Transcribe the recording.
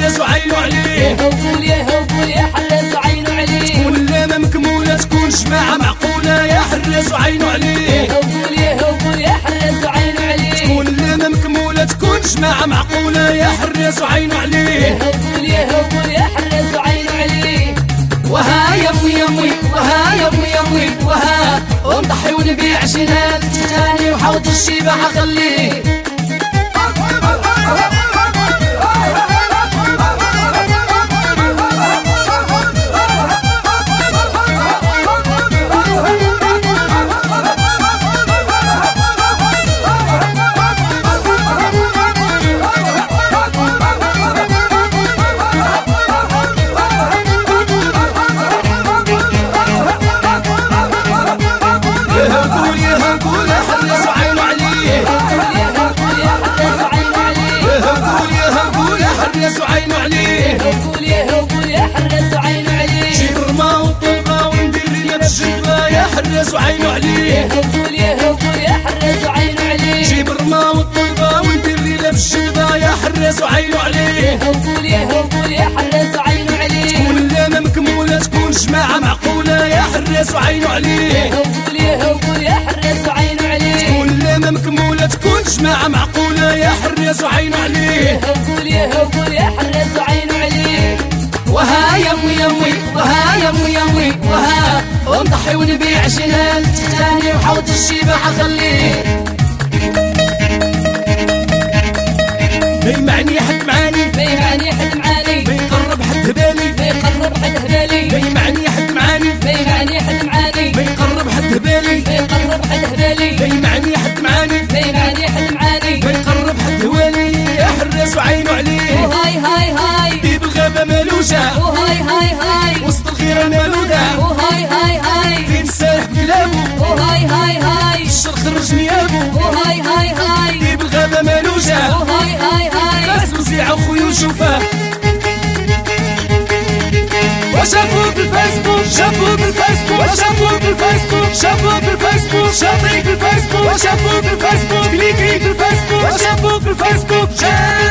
حراس وعينو عليه. وقول يا حراس وعينو عليه. تكون اللامة مكمولة تكون جماعة معقولة يا حراس وعينو عليه. وقول يا حراس وعينو عليه. تكون اللامة مكمولة تكون جماعة معقولة يا حراس وعينو عليه. وقول يا حراس وعينو عليه. وها يمي يمي وها يمي يمي وها ونضحي ونبيع شنات تاني وحوض الشباحة خليه. وعينو عليه. وقول يا حراس وعينو عليه. جيب رما وطلقة وندير ليا بالجبة يا حراس وعينو عليه. وقول يا حراس وعينو عليه. جيب رما وطلقة وندير ليا بالجبة يا حراس وعينو عليه. وقول يا حراس وعينو عليه. تكون اللامة مكمولة تكون جماعة معقولة يا حراس وعينو عليه. وقول يا حراس وعينو عليه. تكون اللامة مكمولة تكون جماعة معقولة يا حراس وعينو عليه. وقول يا حراس وعينو عليه. وها يمي يمي وها يمي يمي وها ونضحي ونبيع شنال تاني وحوض الشباحة خليه. بيمعني حد معاني بيقرب حد هبالي بيمعني حد معاني بيقرب حد هبالي بيمعني حد معاني بيقرب حد هوالي يا حراس وعينو عليه. هاي ديب الغابة مالوجة وسط الغيرة مالودة فين السارح بكلابو الشر خرج نيابو ديب الغابة مالوجة ناس وزيعة وخيول شوفاه وشافوك بالفيسبوك شافوك بالفيسبوك وشافوك بالفيسبوك شافوك بالفيسبوك شاطيك بالفيسبوك وشافوك بالفيسبوك كليكي بالفيسبوك وشافوك بالفيسبوك